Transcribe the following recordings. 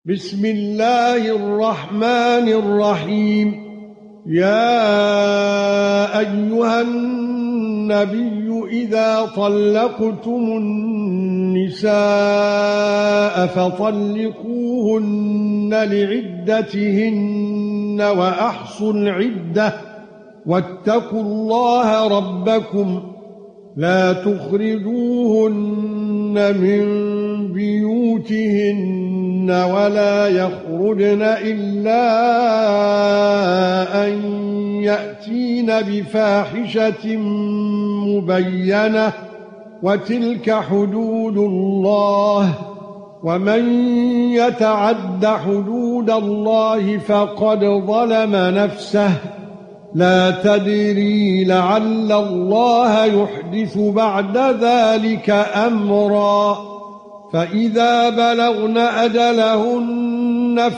بسم الله الرحمن الرحيم. يا ايها النبي اذا طلقتم النساء فطلقوهن لعدتهن واحصوا العده واتقوا الله ربكم لا تخرجوهن من بيوتهن ولا يخرجن إلا أن يأتين بفاحشة مبينة وتلك حدود الله ومن يتعد حدود الله فقد ظلم نفسه لا تدري لعل الله يحدث بعد ذلك امرا فاذا بلغن اجلهن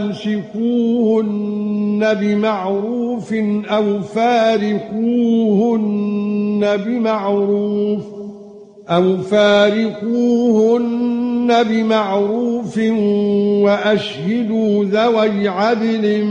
فامسكوهن بمعروف او فارقوهن بمعروف واشهدوا ذوي عدل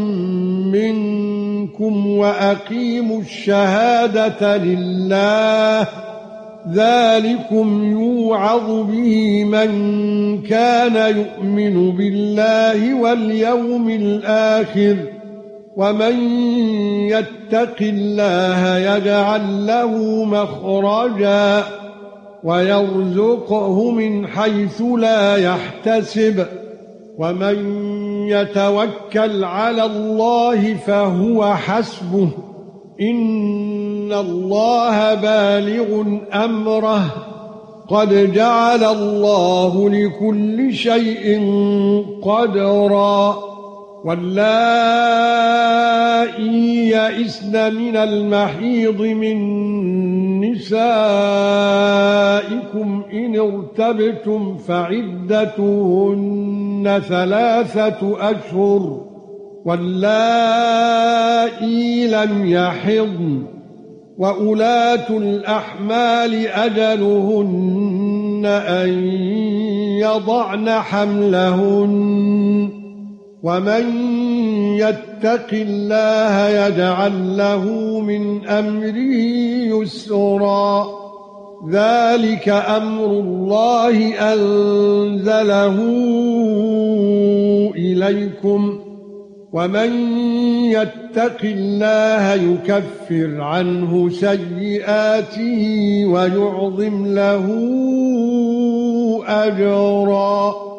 منكم واقيموا الشهاده لله ذلكم يوعظ به من كان يؤمن بالله واليوم الآخر ومن يتق الله يجعل له مخرجا ويرزقه من حيث لا يحتسب ومن يتوكل على الله فهو حسبه ان الله بالغ امره قد جعل الله لكل شيء قدرا واللائي يئسن من المحيض من نسائكم ان ارتبتم فعدتهن 3 اشهر واللائي لم يحضن وأولاة الأحمال أجلهن أن يضعن حملهن ومن يتق الله يجعل له من أمره يسرا ذلك أمر الله أنزله إليكم ومن يتق الله يكفر عنه سيئاته ويعظم له أجرا